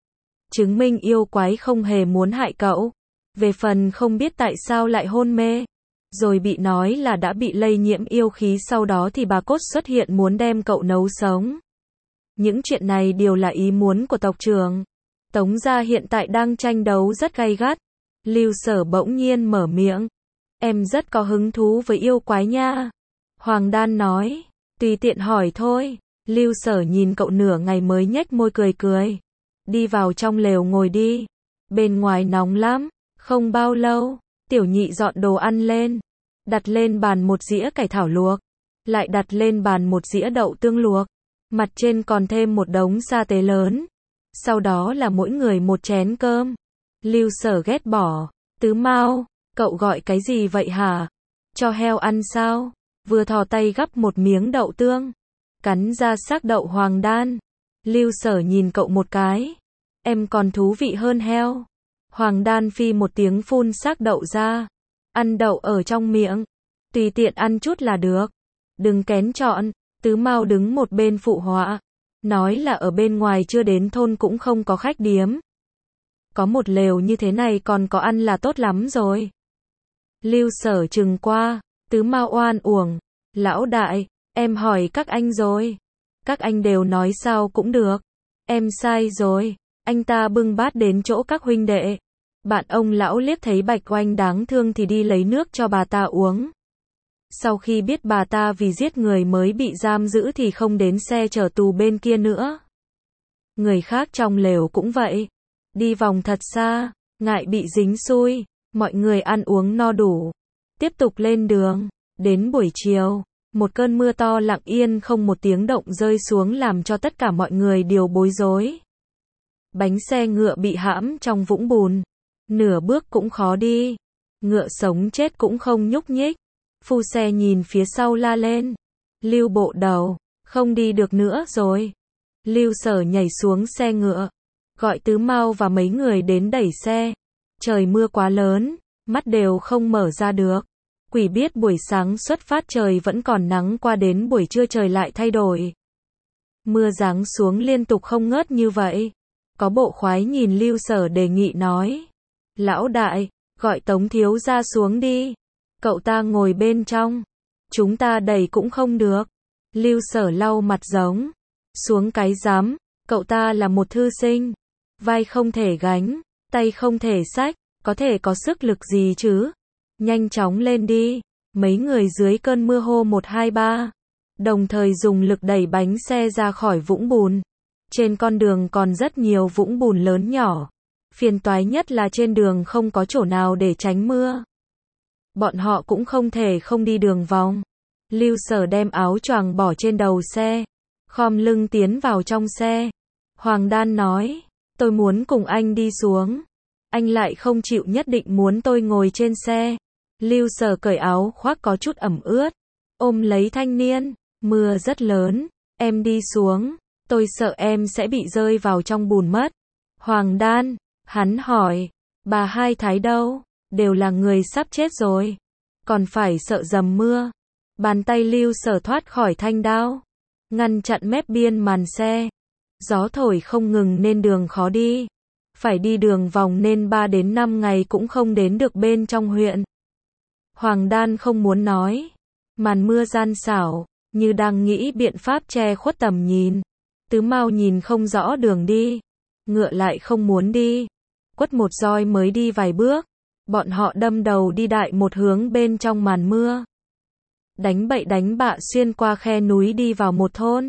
Chứng minh yêu quái không hề muốn hại cậu. Về phần không biết tại sao lại hôn mê, rồi bị nói là đã bị lây nhiễm yêu khí, sau đó thì bà Cốt xuất hiện muốn đem cậu nấu sống. Những chuyện này đều là ý muốn của tộc trưởng. Tống gia hiện tại đang tranh đấu rất gay gắt. Lưu Sở bỗng nhiên mở miệng. Em rất có hứng thú với yêu quái nha. Hoàng Đan nói. Tùy tiện hỏi thôi. Lưu Sở nhìn cậu nửa ngày mới nhếch môi cười cười. Đi vào trong lều ngồi đi. Bên ngoài nóng lắm. Không bao lâu, Tiểu Nhị dọn đồ ăn lên. Đặt lên bàn một dĩa cải thảo luộc. Lại đặt lên bàn một dĩa đậu tương luộc. Mặt trên còn thêm một đống sa tế lớn. Sau đó là mỗi người một chén cơm. Lưu Sở ghét bỏ. Tứ Mao, cậu gọi cái gì vậy hả? Cho heo ăn sao? Vừa thò tay gắp một miếng đậu tương. Cắn ra xác đậu. Hoàng Đan. Lưu Sở nhìn cậu một cái. Em còn thú vị hơn heo. Hoàng Đan phi một tiếng phun xác đậu ra. Ăn đậu ở trong miệng. Tùy tiện ăn chút là được. Đừng kén chọn. Tứ Mao đứng một bên phụ họa. Nói là ở bên ngoài chưa đến thôn cũng không có khách điếm. Có một lều như thế này còn có ăn là tốt lắm rồi. Lưu Sở chừng qua. Tứ Mao oan uổng. Lão đại, em hỏi các anh rồi. Các anh đều nói sao cũng được. Em sai rồi. Anh ta bưng bát đến chỗ các huynh đệ. Bạn ông lão liếc thấy Bạch Oanh đáng thương thì đi lấy nước cho bà ta uống. Sau khi biết bà ta vì giết người mới bị giam giữ thì không đến xe chở tù bên kia nữa. Người khác trong lều cũng vậy. Đi vòng thật xa, ngại bị dính xui. Mọi người ăn uống no đủ. Tiếp tục lên đường. Đến buổi chiều, một cơn mưa to lặng yên không một tiếng động rơi xuống làm cho tất cả mọi người đều bối rối. Bánh xe ngựa bị hãm trong vũng bùn. Nửa bước cũng khó đi. Ngựa sống chết cũng không nhúc nhích. Phu xe nhìn phía sau la lên. Lưu bộ đầu, không đi được nữa rồi. Lưu Sở nhảy xuống xe ngựa. Gọi Tứ Mao và mấy người đến đẩy xe. Trời mưa quá lớn, mắt đều không mở ra được. Quỷ biết buổi sáng xuất phát trời vẫn còn nắng, qua đến buổi trưa trời lại thay đổi. Mưa giáng xuống liên tục không ngớt như vậy. Có bộ khoái nhìn Lưu Sở đề nghị nói. Lão đại, gọi Tống thiếu gia xuống đi. Cậu ta ngồi bên trong. Chúng ta đẩy cũng không được. Lưu Sở lau mặt giống. Xuống cái dám, cậu ta là một thư sinh. Vai không thể gánh, tay không thể xách, có thể có sức lực gì chứ? Nhanh chóng lên đi. Mấy người dưới cơn mưa hô 1 2 3. Đồng thời dùng lực đẩy bánh xe ra khỏi vũng bùn. Trên con đường còn rất nhiều vũng bùn lớn nhỏ. Phiền toái nhất là trên đường không có chỗ nào để tránh mưa. Bọn họ cũng không thể không đi đường vòng. Lưu Sở đem áo choàng bỏ trên đầu xe, khom lưng tiến vào trong xe. Hoàng Đan nói, tôi muốn cùng anh đi xuống. Anh lại không chịu, nhất định muốn tôi ngồi trên xe. Lưu Sở cởi áo khoác có chút ẩm ướt, ôm lấy thanh niên, mưa rất lớn, em đi xuống, tôi sợ em sẽ bị rơi vào trong bùn mất. Hoàng Đan, hắn hỏi, bà hai Thái đâu, đều là người sắp chết rồi, còn phải sợ dầm mưa. Bàn tay Lưu Sở thoát khỏi thanh đao, ngăn chặn mép biên màn xe. Gió thổi không ngừng nên đường khó đi. Phải đi đường vòng nên 3 đến 5 ngày cũng không đến được bên trong huyện. Hoàng Đan không muốn nói. Màn mưa gian xảo, như đang nghĩ biện pháp che khuất tầm nhìn. Tứ Mao nhìn không rõ đường đi. Ngựa lại không muốn đi. Quất một roi mới đi vài bước. Bọn họ đâm đầu đi đại một hướng bên trong màn mưa. Đánh bậy đánh bạ xuyên qua khe núi đi vào một thôn.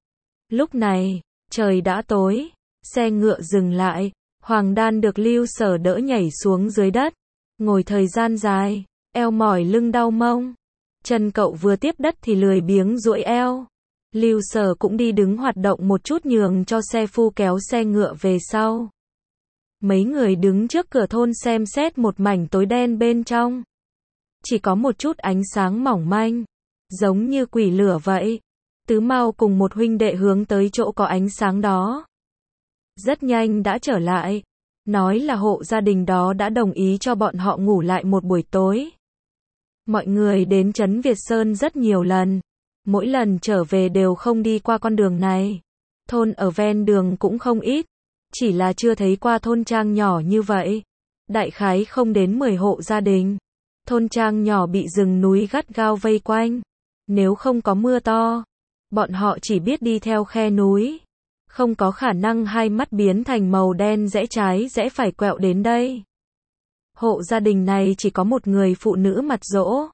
Lúc này, trời đã tối. Xe ngựa dừng lại. Hoàng Đan được Lưu Sở đỡ nhảy xuống dưới đất. Ngồi thời gian dài, eo mỏi lưng đau mông. Chân cậu vừa tiếp đất thì lười biếng duỗi eo. Lưu Sở cũng đi đứng hoạt động một chút nhường cho xe phu kéo xe ngựa về sau. Mấy người đứng trước cửa thôn xem xét một mảnh tối đen bên trong. Chỉ có một chút ánh sáng mỏng manh, giống như quỷ lửa vậy. Tứ Mao cùng một huynh đệ hướng tới chỗ có ánh sáng đó. Rất nhanh đã trở lại. Nói là hộ gia đình đó đã đồng ý cho bọn họ ngủ lại một buổi tối. Mọi người đến trấn Việt Sơn rất nhiều lần. Mỗi lần trở về đều không đi qua con đường này. Thôn ở ven đường cũng không ít. Chỉ là chưa thấy qua thôn trang nhỏ như vậy. Đại khái không đến 10 hộ gia đình. Thôn trang nhỏ bị rừng núi gắt gao vây quanh. Nếu không có mưa to, bọn họ chỉ biết đi theo khe núi. Không có khả năng hai mắt biến thành màu đen rẽ trái rẽ phải quẹo đến đây. Hộ gia đình này chỉ có một người phụ nữ mặt dỗ.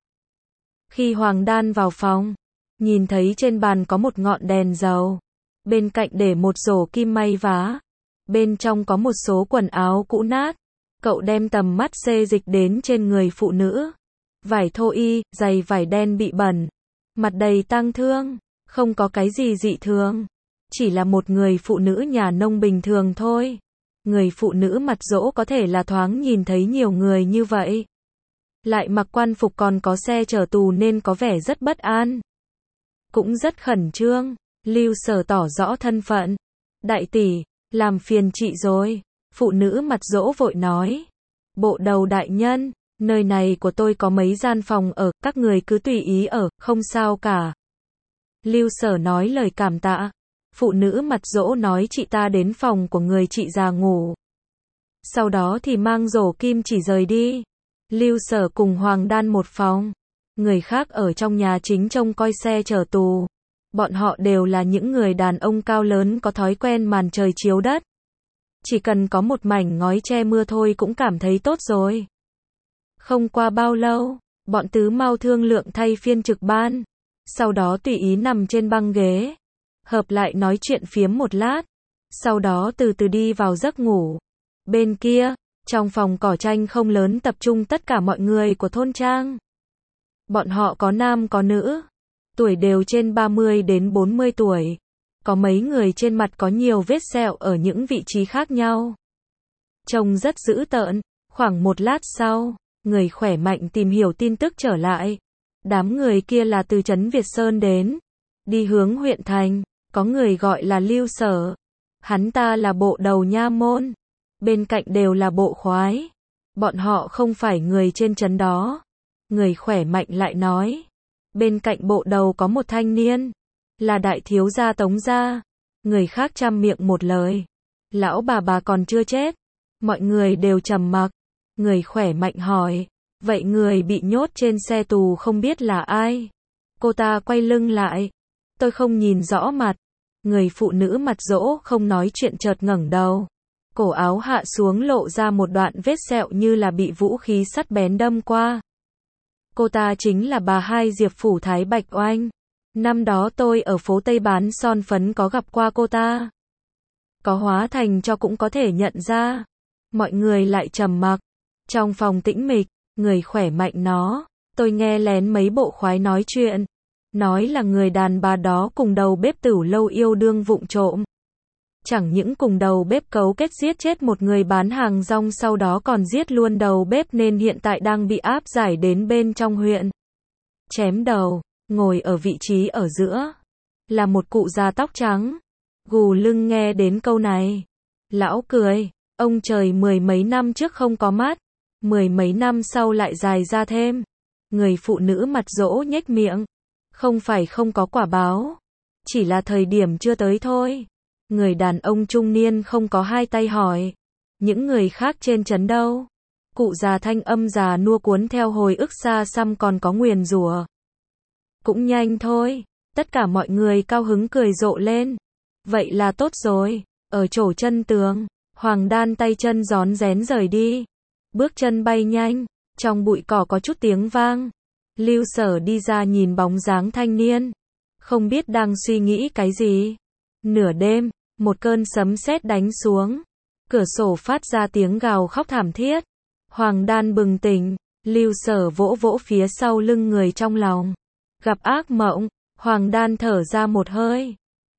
Khi Hoàng Đan vào phòng, nhìn thấy trên bàn có một ngọn đèn dầu. Bên cạnh để một rổ kim may vá. Bên trong có một số quần áo cũ nát. Cậu đem tầm mắt xê dịch đến trên người phụ nữ. Vải thô y, giày vải đen bị bẩn. Mặt đầy tang thương, không có cái gì dị thường. Chỉ là một người phụ nữ nhà nông bình thường thôi. Người phụ nữ mặt dỗ có thể là thoáng nhìn thấy nhiều người như vậy. Lại mặc quan phục còn có xe chở tù nên có vẻ rất bất an. Cũng rất khẩn trương. Lưu Sở tỏ rõ thân phận. Đại tỷ, làm phiền chị rồi. Phụ nữ mặt dỗ vội nói. Bộ đầu đại nhân, nơi này của tôi có mấy gian phòng ở, các người cứ tùy ý ở, không sao cả. Lưu Sở nói lời cảm tạ. Phụ nữ mặt dỗ nói chị ta đến phòng của người chị già ngủ. Sau đó thì mang rổ kim chỉ rời đi. Lưu Sở cùng Hoàng Đan một phòng. Người khác ở trong nhà chính trông coi xe chở tù. Bọn họ đều là những người đàn ông cao lớn có thói quen màn trời chiếu đất. Chỉ cần có một mảnh ngói che mưa thôi cũng cảm thấy tốt rồi. Không qua bao lâu, bọn Tứ Mao thương lượng thay phiên trực ban. Sau đó tùy ý nằm trên băng ghế. Hợp lại nói chuyện phiếm một lát. Sau đó từ từ đi vào giấc ngủ. Bên kia, trong phòng cỏ tranh không lớn tập trung tất cả mọi người của thôn trang. Bọn họ có nam có nữ. Tuổi đều trên 30 đến 40 tuổi. Có mấy người trên mặt có nhiều vết sẹo ở những vị trí khác nhau. Trông rất dữ tợn. Khoảng một lát sau, người khỏe mạnh tìm hiểu tin tức trở lại. Đám người kia là từ trấn Việt Sơn đến. Đi hướng huyện thành. Có người gọi là Lưu Sở. Hắn ta là bộ đầu nha môn. Bên cạnh đều là bộ khoái. Bọn họ không phải người trên trấn đó. Người khỏe mạnh lại nói. Bên cạnh bộ đầu có một thanh niên. Là đại thiếu gia Tống gia. Người khác trăm miệng một lời. Lão bà còn chưa chết. Mọi người đều trầm mặc. Người khỏe mạnh hỏi. Vậy người bị nhốt trên xe tù không biết là ai? Cô ta quay lưng lại. Tôi không nhìn rõ mặt. Người phụ nữ mặt dỗ không nói chuyện chợt ngẩng đầu. Cổ áo hạ xuống lộ ra một đoạn vết sẹo như là bị vũ khí sắt bén đâm qua. Cô ta chính là bà hai Diệp Phủ Thái Bạch Oanh. Năm đó tôi ở phố Tây bán son phấn có gặp qua cô ta. có hóa thành cho cũng có thể nhận ra. Mọi người lại trầm mặc. Trong phòng tĩnh mịch, người khỏe mạnh nó, tôi nghe lén mấy bộ khoái nói chuyện. Nói là người đàn bà đó cùng đầu bếp Tửu Lâu yêu đương vụng trộm. Chẳng những cùng đầu bếp cấu kết giết chết một người bán hàng rong, sau đó còn giết luôn đầu bếp, nên hiện tại đang bị áp giải đến bên trong huyện. Chém đầu, ngồi ở vị trí ở giữa là một cụ già tóc trắng. Gù lưng nghe đến câu này, lão cười, ông trời mười mấy năm trước không có mắt, mười mấy năm sau lại dài ra thêm. Người phụ nữ mặt dỗ nhếch miệng, không phải không có quả báo, chỉ là thời điểm chưa tới thôi. Người đàn ông trung niên không có hai tay hỏi, những người khác trên trấn đâu? Cụ già thanh âm già nua cuốn theo hồi ức xa xăm còn có nguyền rủa. Cũng nhanh thôi, tất cả mọi người cao hứng cười rộ lên. Vậy là tốt rồi, ở chỗ chân tường, Hoàng Đan tay chân rón rén rời đi. Bước chân bay nhanh, trong bụi cỏ có chút tiếng vang. Lưu Sở đi ra nhìn bóng dáng thanh niên, không biết đang suy nghĩ cái gì. Nửa đêm, một cơn sấm sét đánh xuống, cửa sổ phát ra tiếng gào khóc thảm thiết. Hoàng Đan bừng tỉnh, Lưu Sở vỗ vỗ phía sau lưng người trong lòng. Gặp ác mộng, Hoàng Đan thở ra một hơi.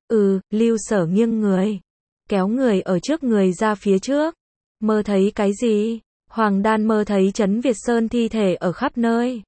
Lưu Sở nghiêng người, kéo người ở trước người ra phía trước. Mơ thấy cái gì? Hoàng Đan mơ thấy trấn Việt Sơn thi thể ở khắp nơi.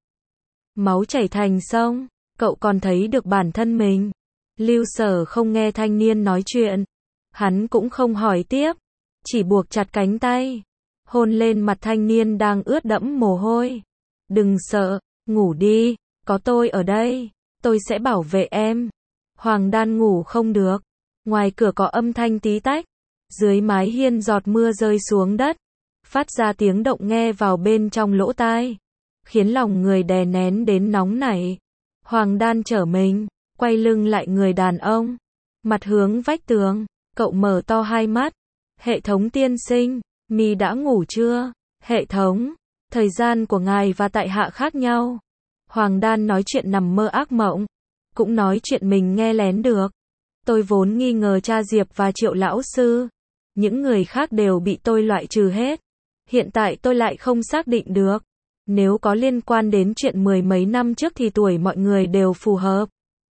Máu chảy thành sông, cậu còn thấy được bản thân mình. Lưu Sở không nghe thanh niên nói chuyện. Hắn cũng không hỏi tiếp, chỉ buộc chặt cánh tay, hôn lên mặt thanh niên đang ướt đẫm mồ hôi. Đừng sợ, ngủ đi, có tôi ở đây, tôi sẽ bảo vệ em. Hoàng Đan ngủ không được. Ngoài cửa có âm thanh tí tách, dưới mái hiên giọt mưa rơi xuống đất, phát ra tiếng động nghe vào bên trong lỗ tai, khiến lòng người đè nén đến nóng nảy. Hoàng Đan trở mình, quay lưng lại người đàn ông, mặt hướng vách tường, cậu mở to hai mắt. Hệ thống tiên sinh, mi đã ngủ chưa? Hệ thống, thời gian của ngài và tại hạ khác nhau. Hoàng Đan nói chuyện nằm mơ ác mộng, cũng nói chuyện mình nghe lén được. Tôi vốn nghi ngờ cha Diệp và Triệu lão sư, những người khác đều bị tôi loại trừ hết. Hiện tại tôi lại không xác định được, nếu có liên quan đến chuyện mười mấy năm trước thì tuổi mọi người đều phù hợp.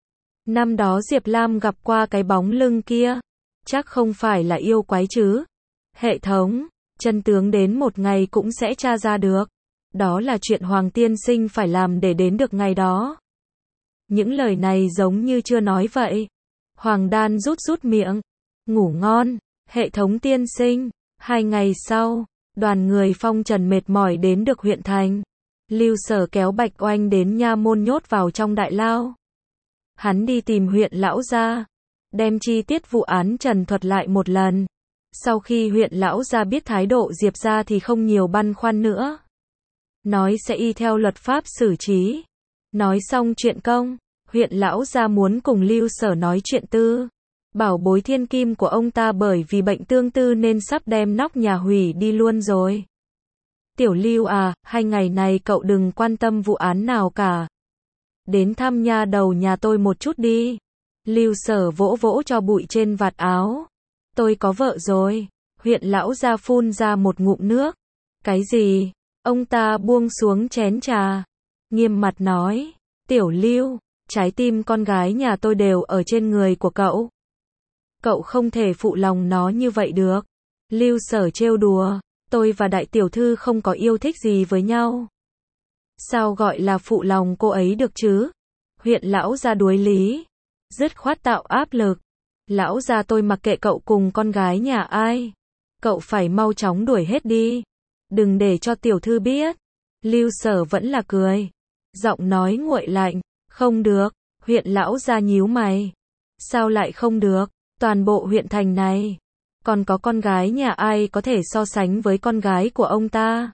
Năm đó Diệp Lam gặp qua cái bóng lưng kia, chắc không phải là yêu quái chứ? Hệ thống, chân tướng đến một ngày cũng sẽ tra ra được. Đó là chuyện Hoàng tiên sinh phải làm để đến được ngày đó. Những lời này giống như chưa nói vậy. Hoàng Đan rút miệng. Ngủ ngon, hệ thống tiên sinh. 2 ngày sau, đoàn người phong trần mệt mỏi đến được huyện thành. Lưu Sở kéo Bạch Oanh đến nha môn nhốt vào trong đại lao. Hắn đi tìm huyện lão gia, đem chi tiết vụ án trần thuật lại một lần. Sau khi huyện lão gia biết thái độ Diệp gia thì không nhiều băn khoăn nữa, nói sẽ y theo luật pháp xử trí. Nói xong chuyện công, huyện lão gia muốn cùng Lưu Sở nói chuyện tư. Bảo bối thiên kim của ông ta bởi vì bệnh tương tư nên sắp đem nóc nhà hủy đi luôn rồi. Tiểu Lưu à, 2 ngày này cậu đừng quan tâm vụ án nào cả. Đến thăm nha đầu nhà tôi một chút đi. Lưu Sở vỗ vỗ cho bụi trên vạt áo. Tôi có vợ rồi. Huyện lão gia phun ra một ngụm nước. Cái gì? Ông ta buông xuống chén trà, nghiêm mặt nói. Tiểu Lưu, trái tim con gái nhà tôi đều ở trên người của cậu. Cậu không thể phụ lòng nó như vậy được. Lưu Sở trêu đùa. Tôi và đại tiểu thư không có yêu thích gì với nhau. Sao gọi là phụ lòng cô ấy được chứ? Huyện lão gia đuối lý, dứt khoát tạo áp lực. Lão gia tôi mặc kệ cậu cùng con gái nhà ai. Cậu phải mau chóng đuổi hết đi. Đừng để cho tiểu thư biết. Lưu Sở vẫn là cười. Giọng nói nguội lạnh. Không được. Huyện lão gia nhíu mày. Sao lại không được? Toàn bộ huyện thành này, còn có con gái nhà ai có thể so sánh với con gái của ông ta?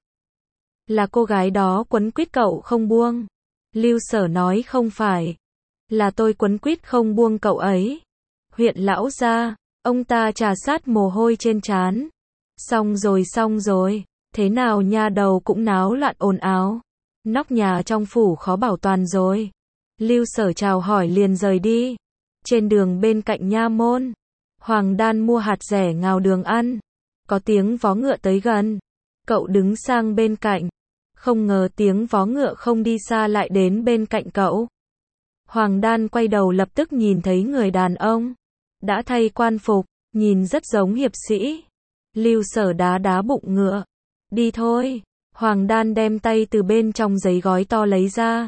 Là cô gái đó quấn quýt cậu không buông. Lưu Sở nói không phải. Là tôi quấn quýt không buông cậu ấy. Huyện lão gia, ông ta trà sát mồ hôi trên trán. Xong rồi, thế nào nha đầu cũng náo loạn ồn ào. Nóc nhà trong phủ khó bảo toàn rồi. Lưu Sở chào hỏi liền rời đi. Trên đường bên cạnh nha môn, Hoàng Đan mua hạt dẻ ngào đường ăn. Có tiếng vó ngựa tới gần. Cậu đứng sang bên cạnh. Không ngờ tiếng vó ngựa không đi xa lại đến bên cạnh cậu. Hoàng Đan quay đầu lập tức nhìn thấy người đàn ông. Đã thay quan phục, nhìn rất giống hiệp sĩ. Lưu Sở đá đá bụng ngựa. Đi thôi. Hoàng Đan đem tay từ bên trong giấy gói to lấy ra.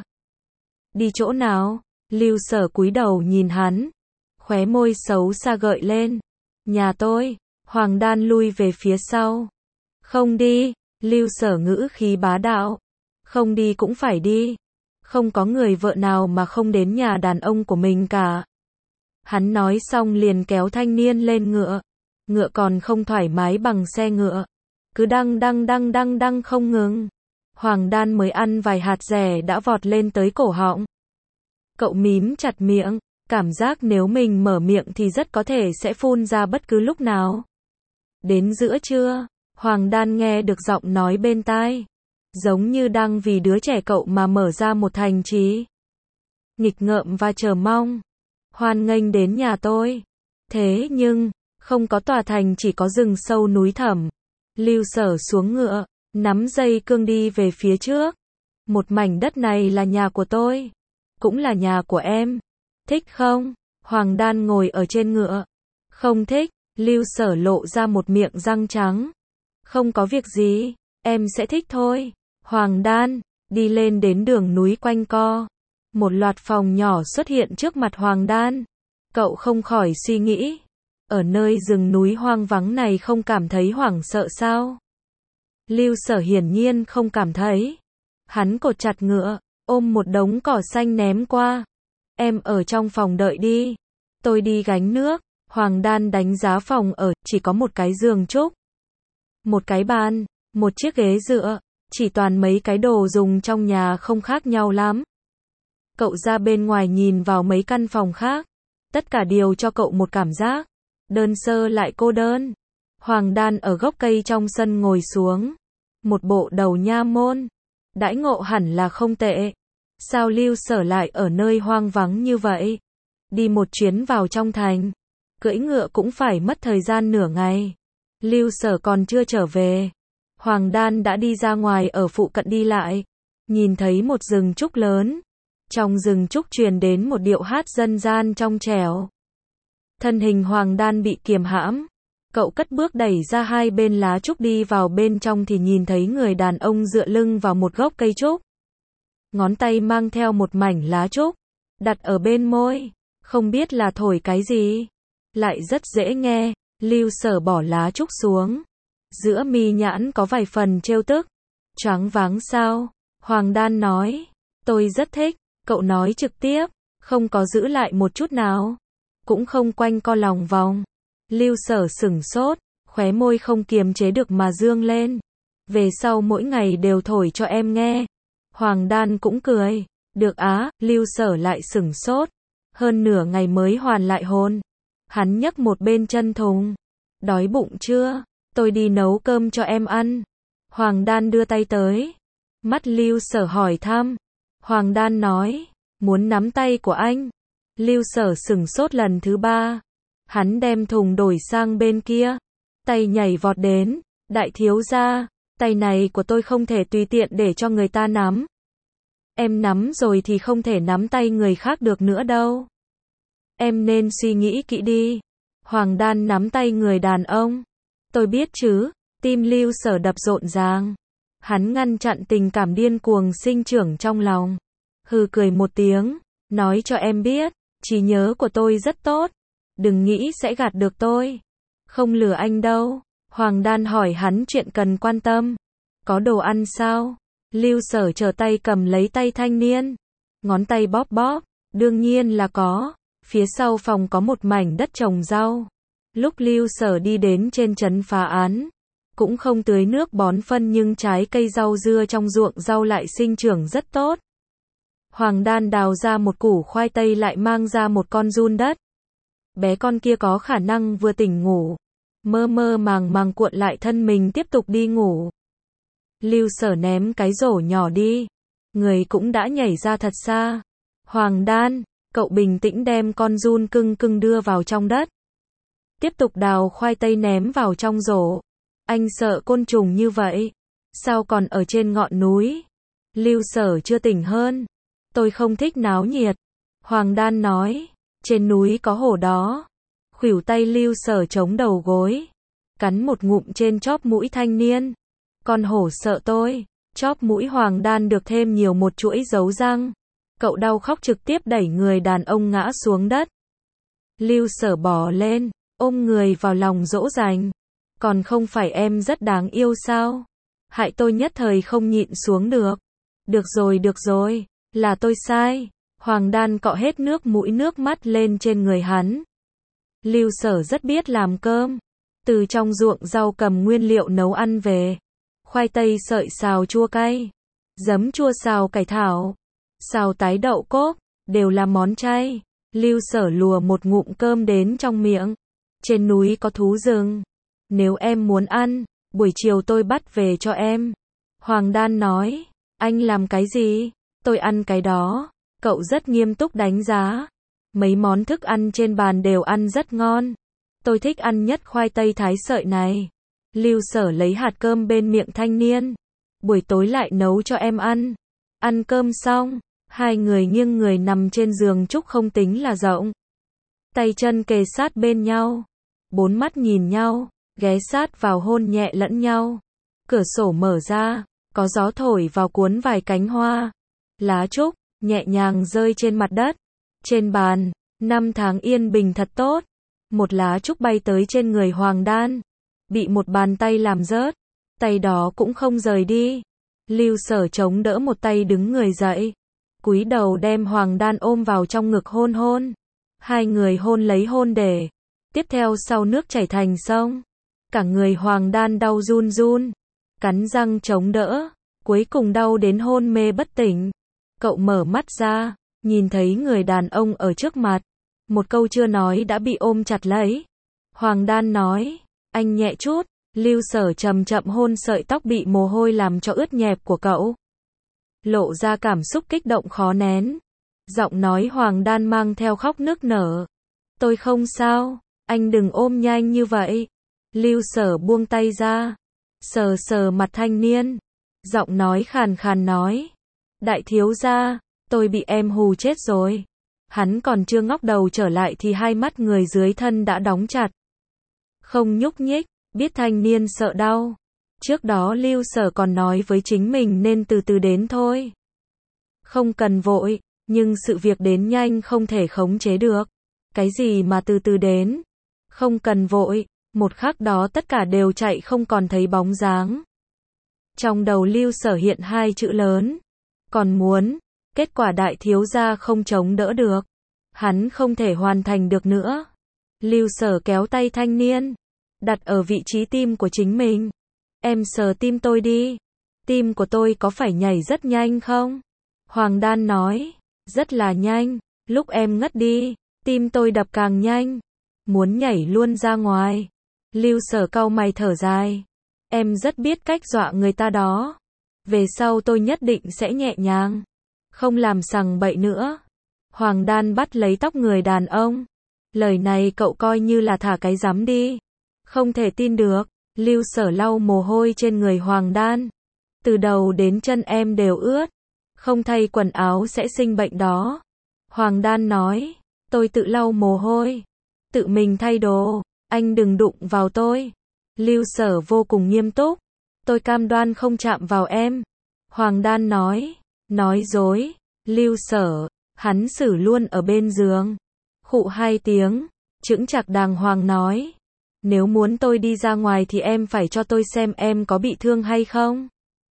Đi chỗ nào? Lưu Sở cúi đầu nhìn hắn. Khóe môi xấu xa gợi lên. Nhà tôi. Hoàng Đan lui về phía sau. Không đi. Lưu Sở ngữ khí bá đạo. Không đi cũng phải đi. Không có người vợ nào mà không đến nhà đàn ông của mình cả. Hắn nói xong liền kéo thanh niên lên ngựa. Ngựa còn không thoải mái bằng xe ngựa. Cứ đăng không ngừng. Hoàng Đan mới ăn vài hạt dẻ đã vọt lên tới cổ họng. Cậu mím chặt miệng, cảm giác nếu mình mở miệng thì rất có thể sẽ phun ra bất cứ lúc nào. Đến giữa trưa, Hoàng Đan nghe được giọng nói bên tai. Giống như đang vì đứa trẻ cậu mà mở ra một thành trì. Nghịch ngợm và chờ mong. Hoan nghênh đến nhà tôi. Thế nhưng, không có tòa thành, chỉ có rừng sâu núi thẳm. Lưu Sở xuống ngựa, nắm dây cương đi về phía trước. Một mảnh đất này là nhà của tôi. Cũng là nhà của em. Thích không? Hoàng Đan ngồi ở trên ngựa. Không thích. Lưu Sở lộ ra một miệng răng trắng. Không có việc gì. Em sẽ thích thôi. Hoàng Đan đi lên đến đường núi quanh co. Một loạt phòng nhỏ xuất hiện trước mặt Hoàng Đan. Cậu không khỏi suy nghĩ. Ở nơi rừng núi hoang vắng này không cảm thấy hoảng sợ sao? Lưu Sở hiển nhiên không cảm thấy. Hắn cột chặt ngựa, ôm một đống cỏ xanh ném qua. Em ở trong phòng đợi đi. Tôi đi gánh nước. Hoàng Đan đánh giá phòng ở, chỉ có một cái giường trúc. Một cái bàn, một chiếc ghế dựa. Chỉ toàn mấy cái đồ dùng trong nhà không khác nhau lắm. Cậu ra bên ngoài nhìn vào mấy căn phòng khác. Tất cả đều cho cậu một cảm giác đơn sơ lại cô đơn. Hoàng Đan ở gốc cây trong sân ngồi xuống. Một bộ đầu nha môn. Đãi ngộ hẳn là không tệ. Sao Lưu Sở lại ở nơi hoang vắng như vậy? Đi một chuyến vào trong thành. Cưỡi ngựa cũng phải mất thời gian nửa ngày. Lưu Sở còn chưa trở về. Hoàng Đan đã đi ra ngoài ở phụ cận đi lại. Nhìn thấy một rừng trúc lớn. Trong rừng trúc truyền đến một điệu hát dân gian trong trẻo. Thân hình Hoàng Đan bị kiềm hãm. Cậu cất bước đẩy ra hai bên lá trúc đi vào bên trong thì nhìn thấy người đàn ông dựa lưng vào một gốc cây trúc. Ngón tay mang theo một mảnh lá trúc. Đặt ở bên môi. Không biết là thổi cái gì. Lại rất dễ nghe. Lưu Sở bỏ lá trúc xuống. Giữa mi nhãn có vài phần trêu tức. Choáng váng sao? Hoàng Đan nói. Tôi rất thích. Cậu nói trực tiếp. Không có giữ lại một chút nào. Cũng không quanh co lòng vòng. Lưu Sở sửng sốt. Khóe môi không kiềm chế được mà dương lên. Về sau mỗi ngày đều thổi cho em nghe. Hoàng Đan cũng cười. Được á. Lưu Sở lại sửng sốt. Hơn nửa ngày mới hoàn lại hồn. Hắn nhấc một bên chân thùng. Đói bụng chưa? Tôi đi nấu cơm cho em ăn. Hoàng Đan đưa tay tới. Mắt Lưu Sở hỏi thăm. Hoàng Đan nói. Muốn nắm tay của anh. Lưu Sở sửng sốt lần thứ ba. Hắn đem thùng đổi sang bên kia. Tay nhảy vọt đến. Đại thiếu gia. Tay này của tôi không thể tùy tiện để cho người ta nắm. Em nắm rồi thì không thể nắm tay người khác được nữa đâu. Em nên suy nghĩ kỹ đi. Hoàng Đan nắm tay người đàn ông. Tôi biết chứ. Tim Lưu Sở đập rộn ràng. Hắn ngăn chặn tình cảm điên cuồng sinh trưởng trong lòng. Hừ cười một tiếng. Nói cho em biết. Trí nhớ của tôi rất tốt. Đừng nghĩ sẽ gạt được tôi. Không lừa anh đâu. Hoàng Đan hỏi hắn chuyện cần quan tâm. Có đồ ăn sao? Lưu Sở trở tay cầm lấy tay thanh niên. Ngón tay bóp bóp. Đương nhiên là có. Phía sau phòng có một mảnh đất trồng rau. Lúc Lưu Sở đi đến trên trấn phá án. Cũng không tưới nước bón phân nhưng trái cây rau dưa trong ruộng rau lại sinh trưởng rất tốt. Hoàng Đan đào ra một củ khoai tây lại mang ra một con giun đất. Bé con kia có khả năng vừa tỉnh ngủ. Mơ mơ màng màng cuộn lại thân mình tiếp tục đi ngủ. Lưu Sở ném cái rổ nhỏ đi. Người cũng đã nhảy ra thật xa. Hoàng Đan, cậu bình tĩnh đem con giun cưng cưng đưa vào trong đất. tiếp tục đào khoai tây ném vào trong rổ. Anh sợ côn trùng như vậy, sao còn ở trên ngọn núi? Lưu Sở chưa tỉnh hơn. Tôi không thích náo nhiệt. Hoàng Đan nói, trên núi có hổ đó. Khuỷu tay Lưu Sở chống đầu gối, cắn một ngụm trên chóp mũi thanh niên. Con hổ sợ tôi. Chóp mũi Hoàng Đan được thêm nhiều một chuỗi dấu răng. Cậu đau khóc trực tiếp đẩy người đàn ông ngã xuống đất. Lưu Sở bò lên, ôm người vào lòng dỗ dành. Còn không phải em rất đáng yêu sao? Hại tôi nhất thời không nhịn xuống được. Được rồi, là tôi sai. Hoàng Đan cọ hết nước mũi nước mắt lên trên người hắn. Lưu Sở rất biết làm cơm. Từ trong ruộng rau cầm nguyên liệu nấu ăn về. Khoai tây sợi xào chua cay, giấm chua xào cải thảo, xào tái đậu cốp, đều là món chay. Lưu Sở lùa một ngụm cơm đến trong miệng. Trên núi có thú rừng. Nếu em muốn ăn, buổi chiều tôi bắt về cho em. Hoàng Đan nói, anh làm cái gì? Tôi ăn cái đó. Cậu rất nghiêm túc đánh giá. Mấy món thức ăn trên bàn đều ăn rất ngon. Tôi thích ăn nhất khoai tây thái sợi này. Lưu Sở lấy hạt cơm bên miệng thanh niên. Buổi tối lại nấu cho em ăn. Ăn cơm xong, hai người nghiêng người nằm trên giường trúc không tính là rộng. Tay chân kề sát bên nhau. Bốn mắt nhìn nhau, ghé sát vào hôn nhẹ lẫn nhau. Cửa sổ mở ra, có gió thổi vào cuốn vài cánh hoa. Lá trúc, nhẹ nhàng rơi trên mặt đất. Trên bàn, 5 tháng yên bình thật tốt. Một lá trúc bay tới trên người Hoàng Đan. Bị một bàn tay làm rớt. Tay đó cũng không rời đi. Lưu Sở chống đỡ một tay đứng người dậy. Cúi đầu đem Hoàng Đan ôm vào trong ngực hôn hôn. Hai người hôn lấy hôn để. Tiếp theo sau nước chảy thành sông. Cả người Hoàng Đan đau run run. Cắn răng chống đỡ. Cuối cùng đau đến hôn mê bất tỉnh. Cậu mở mắt ra. Nhìn thấy người đàn ông ở trước mặt. Một câu chưa nói đã bị ôm chặt lấy. Hoàng Đan nói, anh nhẹ chút. Lưu Sở chậm chậm hôn sợi tóc bị mồ hôi làm cho ướt nhẹp của cậu. Lộ ra cảm xúc kích động khó nén. Giọng nói Hoàng Đan mang theo khóc nức nở. Tôi không sao, anh đừng ôm nhanh như vậy. Lưu Sở buông tay ra. Sờ sờ mặt thanh niên. Giọng nói khàn khàn nói. Đại thiếu gia, tôi bị em hù chết rồi. Hắn còn chưa ngóc đầu trở lại thì hai mắt người dưới thân đã đóng chặt. Không nhúc nhích, biết thanh niên sợ đau. Trước đó Lưu Sở còn nói với chính mình nên từ từ đến thôi. Không cần vội, nhưng sự việc đến nhanh không thể khống chế được. Cái gì mà từ từ đến? Không cần vội, một khắc đó tất cả đều chạy không còn thấy bóng dáng. Trong đầu Lưu Sở hiện hai chữ lớn. Còn muốn. Kết quả đại thiếu gia không chống đỡ được. Hắn không thể hoàn thành được nữa. Lưu Sở kéo tay thanh niên. Đặt ở vị trí tim của chính mình. Em sờ tim tôi đi. Tim của tôi có phải nhảy rất nhanh không? Hoàng Đan nói. Rất là nhanh. Lúc em ngất đi, tim tôi đập càng nhanh. Muốn nhảy luôn ra ngoài. Lưu Sở cau mày thở dài. Em rất biết cách dọa người ta đó. Về sau tôi nhất định sẽ nhẹ nhàng. Không làm sằng bậy nữa. Hoàng Đan bắt lấy tóc người đàn ông. Lời này cậu coi như là thả cái rắm đi. Không thể tin được. Lưu Sở lau mồ hôi trên người Hoàng Đan. Từ đầu đến chân em đều ướt. Không thay quần áo sẽ sinh bệnh đó. Hoàng Đan nói. Tôi tự lau mồ hôi. Tự mình thay đồ. Anh đừng đụng vào tôi. Lưu Sở vô cùng nghiêm túc. Tôi cam đoan không chạm vào em. Hoàng Đan nói. Nói dối. Lưu Sở. Hắn xử luôn ở bên giường. Khụ hai tiếng. Chững chạc đàng hoàng nói. Nếu muốn tôi đi ra ngoài thì em phải cho tôi xem em có bị thương hay không.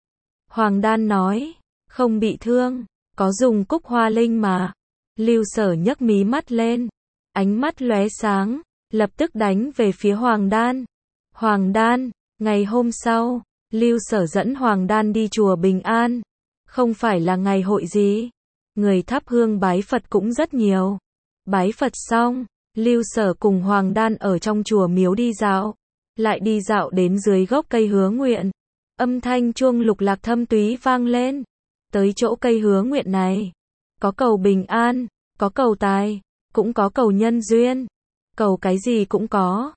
Hoàng Đan nói. Không bị thương. Có dùng cúc hoa linh mà. Lưu Sở nhấc mí mắt lên. Ánh mắt lóe sáng. Lập tức đánh về phía Hoàng Đan. Hoàng Đan. Ngày hôm sau. Lưu Sở dẫn Hoàng Đan đi chùa Bình An. Không phải là ngày hội gì. Người thắp hương bái Phật cũng rất nhiều. Bái Phật xong. Lưu Sở cùng Hoàng Đan ở trong chùa miếu đi dạo. Lại đi dạo đến dưới gốc cây hứa nguyện. Âm thanh chuông lục lạc thâm túy vang lên. Tới chỗ cây hứa nguyện này. Có cầu bình an. Có cầu tài. Cũng có cầu nhân duyên. Cầu cái gì cũng có.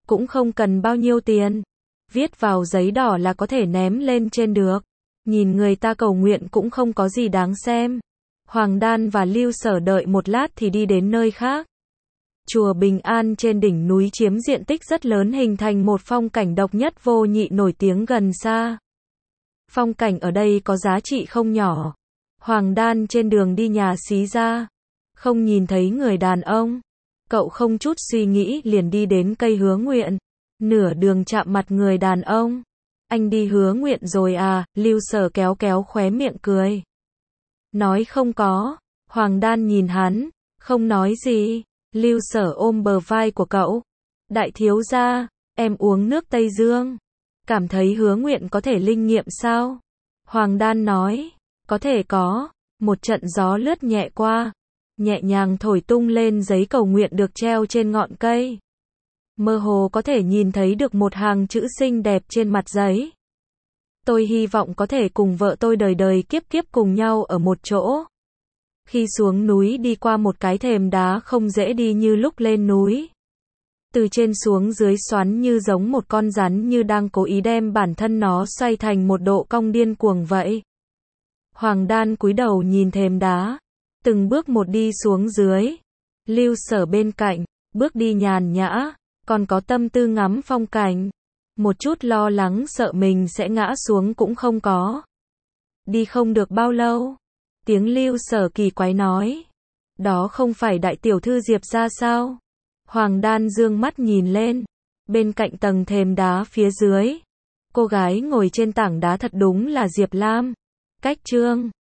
cũng không cần bao nhiêu tiền. Viết vào giấy đỏ là có thể ném lên trên được. Nhìn người ta cầu nguyện cũng không có gì đáng xem. Hoàng Đan và Lưu Sở đợi một lát thì đi đến nơi khác. Chùa Bình An trên đỉnh núi chiếm diện tích rất lớn, hình thành một phong cảnh độc nhất vô nhị, nổi tiếng gần xa. Phong cảnh ở đây có giá trị không nhỏ. Hoàng Đan trên đường đi nhà xí ra, không nhìn thấy người đàn ông. Cậu không chút suy nghĩ liền đi đến cây hứa nguyện. Nửa đường chạm mặt người đàn ông. Anh đi hứa nguyện rồi à? Lưu Sở kéo kéo khóe miệng cười. Nói không có. Hoàng Đan nhìn hắn, không nói gì. Lưu Sở ôm bờ vai của cậu. Đại thiếu gia, em uống nước Tây Dương. Cảm thấy hứa nguyện có thể linh nghiệm sao? Hoàng Đan nói, có thể có. Một trận gió lướt nhẹ qua, nhẹ nhàng thổi tung lên giấy cầu nguyện được treo trên ngọn cây. Mơ hồ có thể nhìn thấy được một hàng chữ xinh đẹp trên mặt giấy. Tôi hy vọng có thể cùng vợ tôi đời đời kiếp kiếp cùng nhau ở một chỗ. Khi xuống núi đi qua một cái thềm đá không dễ đi như lúc lên núi. Từ trên xuống dưới xoắn như giống một con rắn, như đang cố ý đem bản thân nó xoay thành một độ cong điên cuồng vậy. Hoàng Đan cúi đầu nhìn thềm đá, từng bước một đi xuống dưới. Lưu Sở bên cạnh, bước đi nhàn nhã, còn có tâm tư ngắm phong cảnh. Một chút lo lắng sợ mình sẽ ngã xuống cũng không có. Đi không được bao lâu, tiếng Lưu Sở kỳ quái nói, đó không phải đại tiểu thư Diệp gia sao? Hoàng Đan dương mắt nhìn lên, bên cạnh tầng thềm đá phía dưới, cô gái ngồi trên tảng đá thật đúng là Diệp Lam. Cách chương